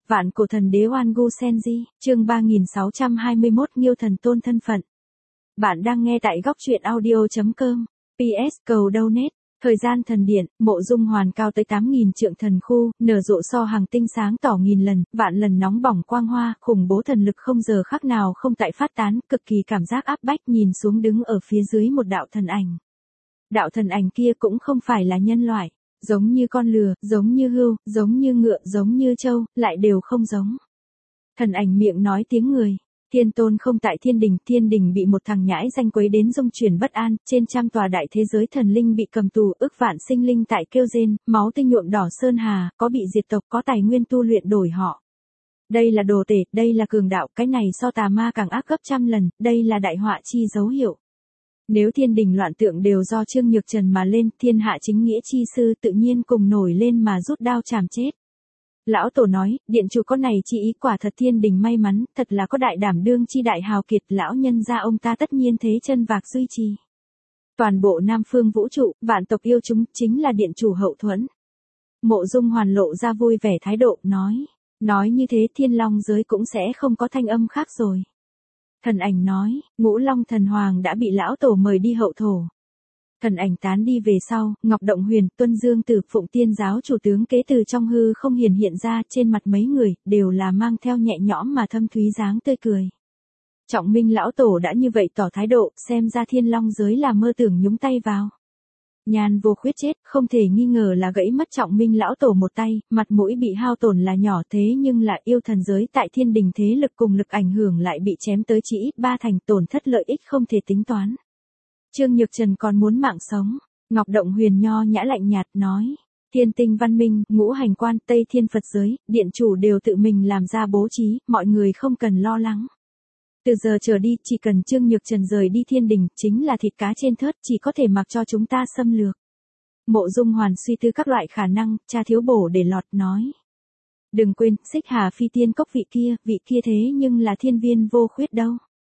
Vạn cổ thần đế Oan Gu Senji, chương 3621 Nghiêu thần tôn thân phận. Bạn đang nghe tại góc truyện audio.com. PS cầu donate. Thời gian thần điện, mộ dung hoàn cao tới 8.000 trượng thần khu, nở rộ so hàng tinh sáng tỏ nghìn lần, vạn lần nóng bỏng quang hoa, khủng bố thần lực không giờ khác nào không tại phát tán, cực kỳ cảm giác áp bách nhìn xuống đứng ở phía dưới một đạo thần ảnh. Đạo thần ảnh kia cũng không phải là nhân loại, giống như con lừa, giống như hươu, giống như ngựa, giống như trâu, lại đều không giống. Thần ảnh miệng nói tiếng người. Thiên tôn không tại thiên đình bị một thằng nhãi danh quấy đến rung chuyển bất an, trên trăm tòa đại thế giới thần linh bị cầm tù, ức vạn sinh linh tại kêu rên, máu tinh nhuộm đỏ sơn hà, có bị diệt tộc, có tài nguyên tu luyện đổi họ. Đây là đồ tể, đây là cường đạo, cái này so tà ma càng ác gấp trăm lần, đây là đại họa chi dấu hiệu. Nếu thiên đình loạn tượng đều do Trương Nhược Trần mà lên, thiên hạ chính nghĩa chi sư tự nhiên cùng nổi lên mà rút đao chảm chết. Lão tổ nói, điện chủ có này chi ý quả thật thiên đình may mắn, thật là có đại đảm đương chi đại hào kiệt, lão nhân gia ông ta tất nhiên thế chân vạc duy trì. Toàn bộ Nam Phương vũ trụ, vạn tộc yêu chúng, chính là điện chủ hậu thuẫn. Mộ dung hoàn lộ ra vui vẻ thái độ, nói như thế thiên long giới cũng sẽ không có thanh âm khác rồi. Thần ảnh nói, Ngũ Long thần hoàng đã bị lão tổ mời đi hậu thổ. Thần ảnh tán đi về sau, Ngọc Động Huyền, Tuân Dương Tử, Phụng Tiên giáo chủ tướng kế từ trong hư không hiện ra, trên mặt mấy người, đều là mang theo nhẹ nhõm mà thâm thúy dáng tươi cười. Trọng Minh lão tổ đã như vậy tỏ thái độ, xem ra thiên long giới là mơ tưởng nhúng tay vào. Nhan Vô Khuyết chết, không thể nghi ngờ là gãy mất Trọng Minh lão tổ một tay, mặt mũi bị hao tổn là nhỏ thế nhưng là yêu thần giới tại thiên đình thế lực cùng lực ảnh hưởng lại bị chém tới chỉ ít 3 thành, tổn thất lợi ích không thể tính toán. Trương Nhược Trần còn muốn mạng sống. Ngọc Động Huyền nho nhã lạnh nhạt nói. Thiên tinh văn minh, ngũ hành quan, Tây Thiên Phật giới, điện chủ đều tự mình làm ra bố trí, mọi người không cần lo lắng. Từ giờ trở đi, chỉ cần Trương Nhược Trần rời đi thiên đình, chính là thịt cá trên thớt, chỉ có thể mặc cho chúng ta xâm lược. Mộ dung hoàn suy tư các loại khả năng, cha thiếu bổ để lọt nói. Đừng quên, Xích Hà Phi Tiên Cốc vị kia thế nhưng là thiên viên Vô Khuyết đâu.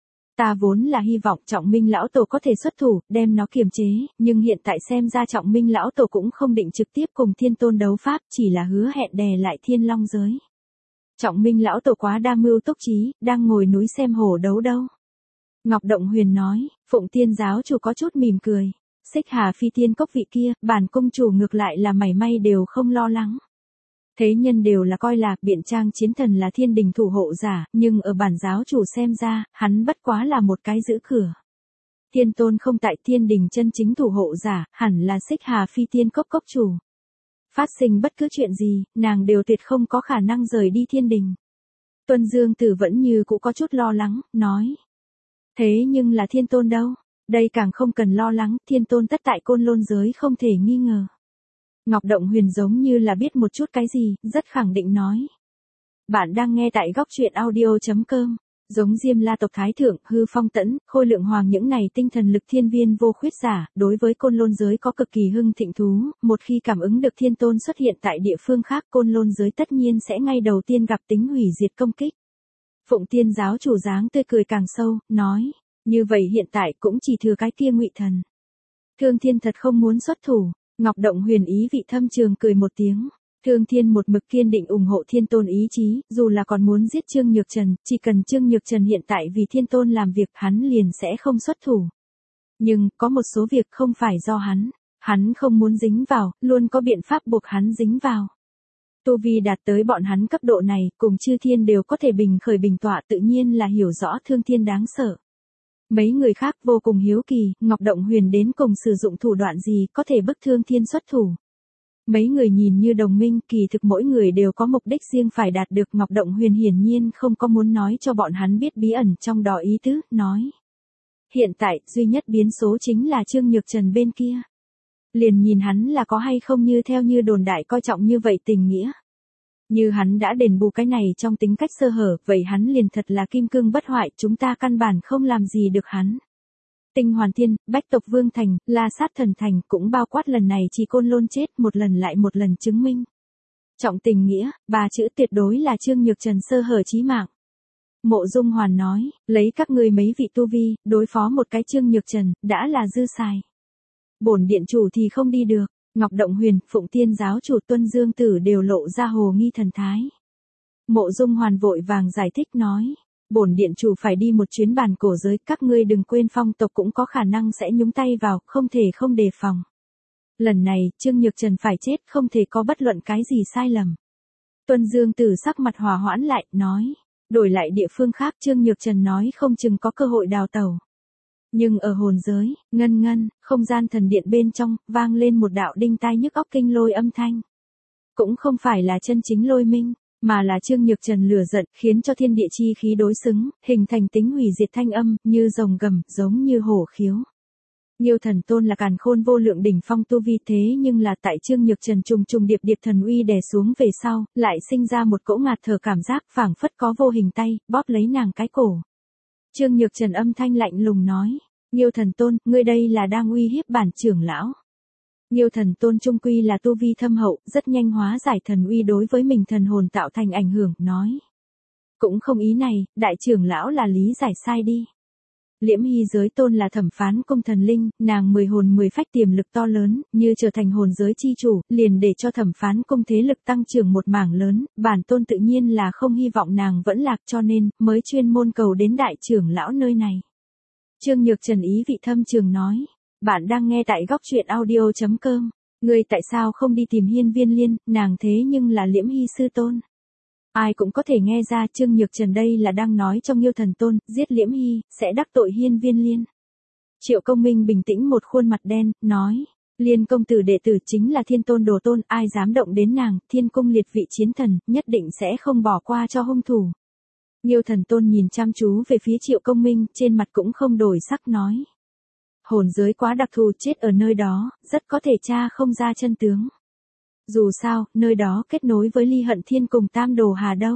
Ta vốn là hy vọng Trọng Minh lão tổ có thể xuất thủ, đem nó kiềm chế, nhưng hiện tại xem ra Trọng Minh lão tổ cũng không định trực tiếp cùng thiên tôn đấu pháp, chỉ là hứa hẹn đè lại thiên long giới. Trọng Minh lão tổ quá đa mưu túc trí, đang ngồi núi xem hổ đấu đâu. Ngọc Động Huyền nói, Phụng Tiên giáo chủ có chút mỉm cười. Xích Hà Phi Tiên Cốc vị kia, bản cung chủ ngược lại là mảy may đều không lo lắng. Thế nhân đều là coi là Biện Trang chiến thần là thiên đình thủ hộ giả, nhưng ở bản giáo chủ xem ra, hắn bất quá là một cái giữ cửa. Thiên tôn không tại thiên đình chân chính thủ hộ giả, hẳn là Xích Hà Phi Tiên Cốc cốc chủ. Phát sinh bất cứ chuyện gì, nàng đều tuyệt không có khả năng rời đi thiên đình. Tuân Dương Tử vẫn như cũ có chút lo lắng, nói. Thế nhưng là thiên tôn đâu? Đây càng không cần lo lắng, thiên tôn tất tại Côn Lôn giới không thể nghi ngờ. Ngọc Động Huyền giống như là biết một chút cái gì, rất khẳng định nói. Bạn đang nghe tại góc truyện audio.com. Giống Diêm La tộc Thái Thượng, Hư Phong Tẫn, Khôi Lượng Hoàng những này tinh thần lực thiên viên Vô Khuyết giả, đối với Côn Lôn giới có cực kỳ hưng thịnh thú, một khi cảm ứng được thiên tôn xuất hiện tại địa phương khác, Côn Lôn giới tất nhiên sẽ ngay đầu tiên gặp tính hủy diệt công kích. Phụng Tiên giáo chủ dáng tươi cười càng sâu, nói, như vậy hiện tại cũng chỉ thừa cái kia Ngụy Thần. Thương Thiên thật không muốn xuất thủ. Ngọc Động Huyền ý vị thâm trường cười một tiếng. Thương Thiên một mực kiên định ủng hộ thiên tôn ý chí, dù là còn muốn giết Trương Nhược Trần, chỉ cần Trương Nhược Trần hiện tại vì thiên tôn làm việc hắn liền sẽ không xuất thủ. Nhưng, có một số việc không phải do hắn không muốn dính vào, luôn có biện pháp buộc hắn dính vào. Tu vi đạt tới bọn hắn cấp độ này, cùng chư thiên đều có thể bình khởi bình tọa tự nhiên là hiểu rõ Thương Thiên đáng sợ. Mấy người khác vô cùng hiếu kỳ, Ngọc Động Huyền đến cùng sử dụng thủ đoạn gì có thể bức Thương Thiên xuất thủ. Mấy người nhìn như đồng minh, kỳ thực mỗi người đều có mục đích riêng phải đạt được. Ngọc Động Huyền hiển nhiên không có muốn nói cho bọn hắn biết bí ẩn trong đó ý tứ, nói. Hiện tại, duy nhất biến số chính là Trương Nhược Trần bên kia. Liền nhìn hắn là có hay không như theo như đồn đại coi trọng như vậy tình nghĩa. Như hắn đã đền bù cái này trong tính cách sơ hở, vậy hắn liền thật là kim cương bất hoại, chúng ta căn bản không làm gì được hắn. Tinh Hoàn Thiên, Bách Tộc Vương Thành, La Sát Thần Thành cũng bao quát lần này chỉ Côn Lôn chết một lần lại một lần chứng minh. Trọng tình nghĩa, 3 chữ tuyệt đối là Trương Nhược Trần sơ hở chí mạng. Mộ Dung Hoàn nói, lấy các ngươi mấy vị tu vi, đối phó một cái Trương Nhược Trần, đã là dư xài. Bổn điện chủ thì không đi được. Ngọc Động Huyền, Phụng Tiên giáo chủ Tuân Dương Tử đều lộ ra hồ nghi thần thái. Mộ Dung Hoàn vội vàng giải thích nói. Bổn điện chủ phải đi một chuyến bàn cổ giới, các ngươi đừng quên phong tộc cũng có khả năng sẽ nhúng tay vào, không thể không đề phòng. Lần này, Trương Nhược Trần phải chết, không thể có bất luận cái gì sai lầm. Tuân Dương Tử sắc mặt hòa hoãn lại, nói. Đổi lại địa phương khác, Trương Nhược Trần nói không chừng có cơ hội đào tẩu. Nhưng ở hồn giới, ngân, không gian thần điện bên trong, vang lên một đạo đinh tai nhức óc kinh lôi âm thanh. Cũng không phải là chân chính lôi minh, mà là Trương Nhược Trần lửa giận, khiến cho thiên địa chi khí đối xứng, hình thành tính hủy diệt thanh âm, như rồng gầm, giống như hổ khiếu. Nhiêu Thần Tôn là càn khôn vô lượng đỉnh phong tu vi, thế nhưng là tại Trương Nhược Trần trùng trùng điệp điệp thần uy đè xuống về sau, lại sinh ra một cỗ ngạt thở cảm giác, phảng phất có vô hình tay, bóp lấy nàng cái cổ. Trương Nhược Trần âm thanh lạnh lùng nói, Nhiêu Thần Tôn, ngươi đây là đang uy hiếp bản trưởng lão. Nhiêu Thần Tôn trung quy là tu vi thâm hậu, rất nhanh hóa giải thần uy đối với mình thần hồn tạo thành ảnh hưởng, nói. Cũng không ý này, đại trưởng lão là lý giải sai đi. Liễm Hy giới tôn là thẩm phán cung thần linh, nàng 10 hồn 10 phách tiềm lực to lớn, như trở thành hồn giới chi chủ, liền để cho thẩm phán cung thế lực tăng trưởng một mảng lớn, bản tôn tự nhiên là không hy vọng nàng vẫn lạc, cho nên, mới chuyên môn cầu đến đại trưởng lão nơi này. Trương Nhược Trần ý vị thâm trường nói, bạn đang nghe tại góc truyện audio.com, ngươi tại sao không đi tìm Hiên Viên Liên, nàng thế nhưng là Liễm Hy sư tôn. Ai cũng có thể nghe ra Trương Nhược Trần đây là đang nói cho Nhiêu Thần Tôn, giết Liễm Hy, sẽ đắc tội Hiên Viên Liên. Triệu Công Minh bình tĩnh một khuôn mặt đen, nói, Liên công tử đệ tử chính là thiên tôn đồ tôn, ai dám động đến nàng, thiên cung liệt vị chiến thần, nhất định sẽ không bỏ qua cho hung thủ. Nhiêu Thần Tôn nhìn chăm chú về phía Triệu Công Minh, trên mặt cũng không đổi sắc nói. Hồn giới quá đặc thù, chết ở nơi đó, rất có thể tra không ra chân tướng. Dù sao, nơi đó kết nối với Ly Hận Thiên cùng Tam Đồ Hà đâu.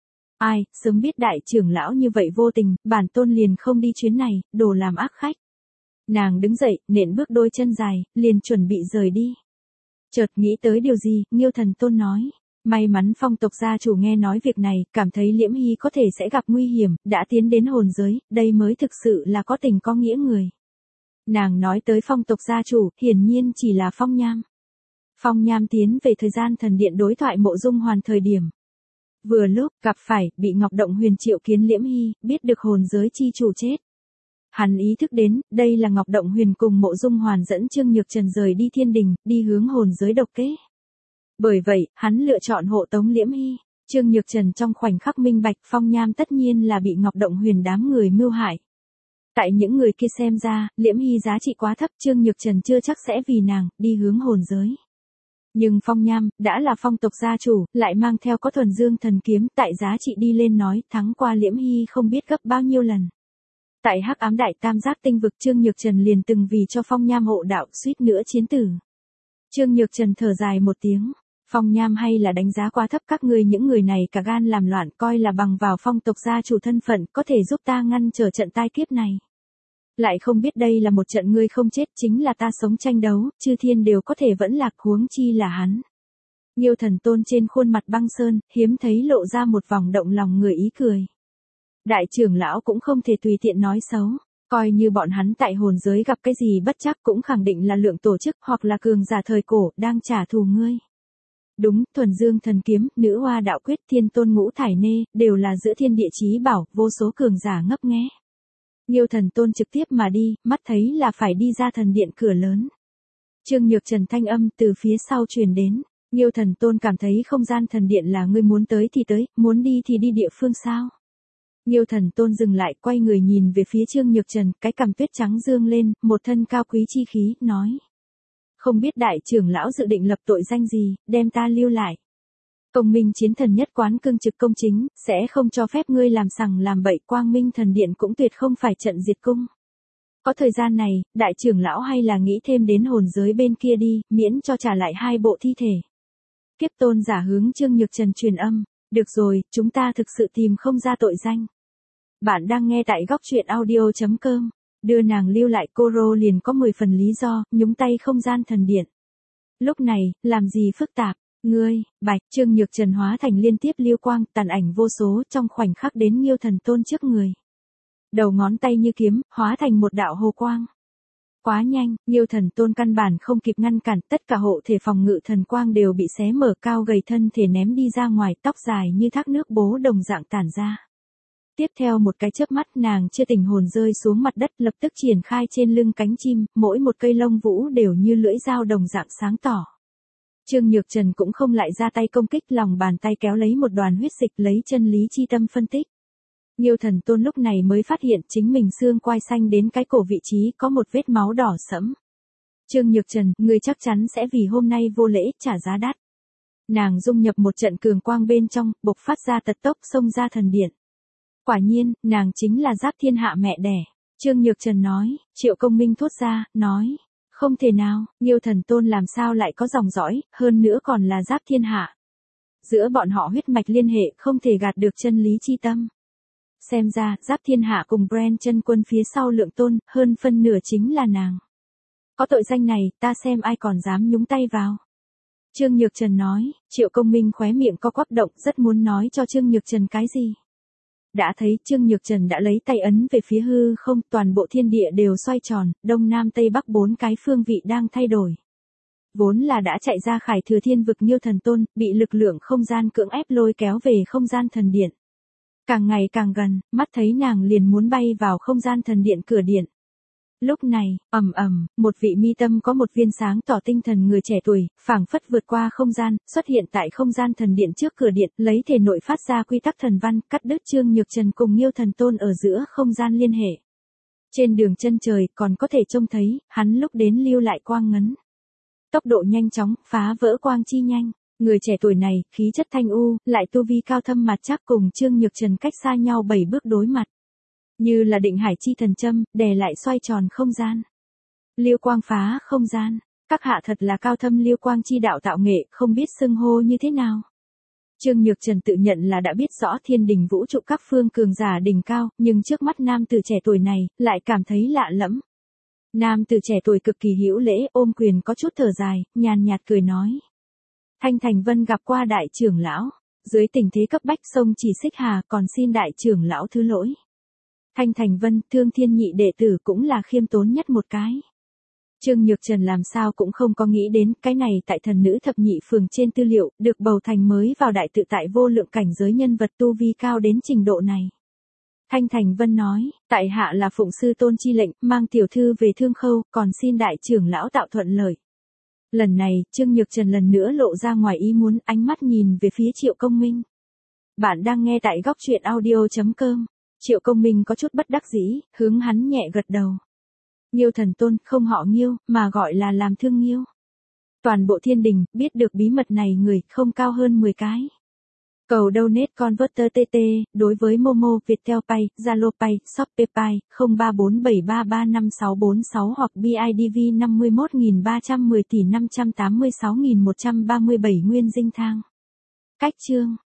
Ai, sớm biết đại trưởng lão như vậy vô tình, bản tôn liền không đi chuyến này, đồ làm ác khách. Nàng đứng dậy, nện bước đôi chân dài, liền chuẩn bị rời đi. Chợt nghĩ tới điều gì, Nhiêu Thần Tôn nói. May mắn phong tộc gia chủ nghe nói việc này, cảm thấy Liễm Hy có thể sẽ gặp nguy hiểm, đã tiến đến hồn giới, đây mới thực sự là có tình có nghĩa người. Nàng nói tới phong tộc gia chủ, hiển nhiên chỉ là Phong Nham. Phong Nham tiến về thời gian thần điện đối thoại Mộ Dung Hoàn thời điểm. Vừa lúc, gặp phải, bị Ngọc Động Huyền triệu kiến Liễm Hy, biết được hồn giới chi chủ chết. Hắn ý thức đến, đây là Ngọc Động Huyền cùng Mộ Dung Hoàn dẫn Trương Nhược Trần rời đi thiên đình, đi hướng hồn giới độc kế. Bởi vậy, hắn lựa chọn hộ tống Liễm Hy. Trương Nhược Trần trong khoảnh khắc minh bạch, Phong Nham tất nhiên là bị Ngọc Động Huyền đám người mưu hại. Tại những người kia xem ra, Liễm Hy giá trị quá thấp, Trương Nhược Trần chưa chắc sẽ vì nàng, đi hướng hồn giới. Nhưng Phong Nham, đã là phong tộc gia chủ, lại mang theo có thuần dương thần kiếm, tại giá trị đi lên nói, thắng qua Liễm Hy không biết gấp bao nhiêu lần. Tại Hắc Ám Đại Tam Giác tinh vực Trương Nhược Trần liền từng vì cho Phong Nham hộ đạo, suýt nữa chiến tử. Trương Nhược Trần thở dài một tiếng, Phong Nham hay là đánh giá quá thấp các ngươi, những người này cả gan làm loạn, coi là bằng vào phong tộc gia chủ thân phận, có thể giúp ta ngăn trở trận tai kiếp này. Lại không biết đây là một trận ngươi không chết, chính là ta sống tranh đấu, chư thiên đều có thể vẫn lạc, huống chi là hắn. Nhiêu Thần Tôn trên khuôn mặt băng sơn, hiếm thấy lộ ra một vòng động lòng người ý cười. Đại trưởng lão cũng không thể tùy tiện nói xấu, coi như bọn hắn tại hồn giới gặp cái gì bất chắc cũng khẳng định là lượng tổ chức hoặc là cường giả thời cổ đang trả thù ngươi. Đúng, thuần dương thần kiếm, nữ hoa đạo quyết, thiên tôn ngũ thải nê, đều là giữa thiên địa chí bảo, vô số cường giả ngấp nghé. Nhiêu Thần Tôn trực tiếp mà đi, mắt thấy là phải đi ra thần điện cửa lớn. Trương Nhược Trần thanh âm từ phía sau truyền đến. Nhiêu Thần Tôn cảm thấy không gian thần điện là ngươi muốn tới thì tới, muốn đi thì đi địa phương sao. Nhiêu Thần Tôn dừng lại, quay người nhìn về phía Trương Nhược Trần, cái cằm tuyết trắng dương lên, một thân cao quý chi khí, nói. Không biết đại trưởng lão dự định lập tội danh gì, đem ta lưu lại. Công minh chiến thần nhất quán cương trực công chính, sẽ không cho phép ngươi làm sằng làm bậy, quang minh thần điện cũng tuyệt không phải trận diệt cung. Có thời gian này, đại trưởng lão hay là nghĩ thêm đến hồn giới bên kia đi, miễn cho trả lại 2 bộ thi thể. Kiếp tôn giả hướng Trương Nhược Trần truyền âm, được rồi, chúng ta thực sự tìm không ra tội danh. Bạn đang nghe tại góc truyện audio.com, đưa nàng lưu lại Coro liền có 10 phần lý do, nhúng tay không gian thần điện. Lúc này, làm gì phức tạp. Ngươi, Bạch, Trương Nhược Trần hóa thành liên tiếp lưu quang, tàn ảnh vô số trong khoảnh khắc đến Nhiêu Thần Tôn trước người. Đầu ngón tay như kiếm, hóa thành một đạo hồ quang. Quá nhanh, Nhiêu Thần Tôn căn bản không kịp ngăn cản, tất cả hộ thể phòng ngự thần quang đều bị xé mở, cao gầy thân thể ném đi ra ngoài, tóc dài như thác nước bố đồng dạng tản ra. Tiếp theo một cái chớp mắt, nàng chưa tỉnh hồn rơi xuống mặt đất, lập tức triển khai trên lưng cánh chim, mỗi một cây lông vũ đều như lưỡi dao đồng dạng sáng tỏ. Trương Nhược Trần cũng không lại ra tay công kích, lòng bàn tay kéo lấy một đoàn huyết dịch, lấy chân lý chi tâm phân tích. Nhiêu Thần Tôn lúc này mới phát hiện chính mình xương quai xanh đến cái cổ vị trí có một vết máu đỏ sẫm. Trương Nhược Trần, ngươi chắc chắn sẽ vì hôm nay vô lễ trả giá đắt. Nàng dung nhập một trận cường quang bên trong, bộc phát ra tật tốc xông ra thần điện. Quả nhiên, nàng chính là Giáp Thiên Hạ mẹ đẻ. Trương Nhược Trần nói. Triệu Công Minh thốt ra, nói. Không thể nào, Nhiêu Thần Tôn làm sao lại có dòng dõi, hơn nữa còn là Giáp Thiên Hạ. Giữa bọn họ huyết mạch liên hệ không thể gạt được chân lý chi tâm. Xem ra, Giáp Thiên Hạ cùng Brand chân quân phía sau Lượng Tôn, hơn phân nửa chính là nàng. Có tội danh này, ta xem ai còn dám nhúng tay vào. Trương Nhược Trần nói. Triệu Công Minh khóe miệng co quắp động, rất muốn nói cho Trương Nhược Trần cái gì. Đã thấy Trương Nhược Trần đã lấy tay ấn về phía hư không, toàn bộ thiên địa đều xoay tròn, đông nam tây bắc bốn cái phương vị đang thay đổi. Vốn là đã chạy ra Khải Thừa Thiên vực Nhiêu Thần Tôn, bị lực lượng không gian cưỡng ép lôi kéo về không gian thần điện. Càng ngày càng gần, mắt thấy nàng liền muốn bay vào không gian thần điện cửa điện. Lúc này, một vị mi tâm có một viên sáng tỏ tinh thần người trẻ tuổi, phảng phất vượt qua không gian, xuất hiện tại không gian thần điện trước cửa điện, lấy thể nội phát ra quy tắc thần văn, cắt đứt Trương Nhược Trần cùng Nhiêu Thần Tôn ở giữa không gian liên hệ. Trên đường chân trời còn có thể trông thấy, hắn lúc đến lưu lại quang ngấn. Tốc độ nhanh chóng, phá vỡ quang chi nhanh. Người trẻ tuổi này, khí chất thanh u, lại tu vi cao thâm mặt chắc cùng Trương Nhược Trần cách xa nhau 7 bước đối mặt. Như là định hải chi thần châm, đè lại xoay tròn không gian. Liêu quang phá không gian. Các hạ thật là cao thâm liêu quang chi đạo tạo nghệ, không biết xưng hô như thế nào. Trương Nhược Trần tự nhận là đã biết rõ thiên đình vũ trụ các phương cường giả đỉnh cao, nhưng trước mắt nam tử trẻ tuổi này, lại cảm thấy lạ lẫm. Nam tử trẻ tuổi cực kỳ hữu lễ, ôm quyền có chút thở dài, nhàn nhạt cười nói. Thanh Thành Vân gặp qua đại trưởng lão. Dưới tình thế cấp bách sông chỉ xích hà, còn xin đại trưởng lão thứ lỗi. Thanh Thành Vân, Thương Thiên nhị đệ tử cũng là khiêm tốn nhất một cái. Trương Nhược Trần làm sao cũng không có nghĩ đến, cái này tại thần nữ thập nhị phường trên tư liệu, được bầu thành mới vào đại tự tại vô lượng cảnh giới nhân vật tu vi cao đến trình độ này. Thanh Thành Vân nói, tại hạ là phụng sư tôn chi lệnh, mang tiểu thư về Thương Khâu, còn xin đại trưởng lão tạo thuận lợi. Lần này, Trương Nhược Trần lần nữa lộ ra ngoài ý muốn, ánh mắt nhìn về phía Triệu Công Minh. Bạn đang nghe tại góc truyện audio.com. Triệu Công Minh có chút bất đắc dĩ, hướng hắn nhẹ gật đầu. Nhiêu Thần Tôn, không họ Nhiêu, mà gọi là làm Thương Nhiêu. Toàn bộ thiên đình, biết được bí mật này người, không cao hơn 10 cái. Cầu donate converter TT, đối với Momo, Viettel Pay, Zalo Pay, Shopee Pay, 0347335646 hoặc BIDV 51310 tỷ 586.137 nguyên dinh thang. Cách chương.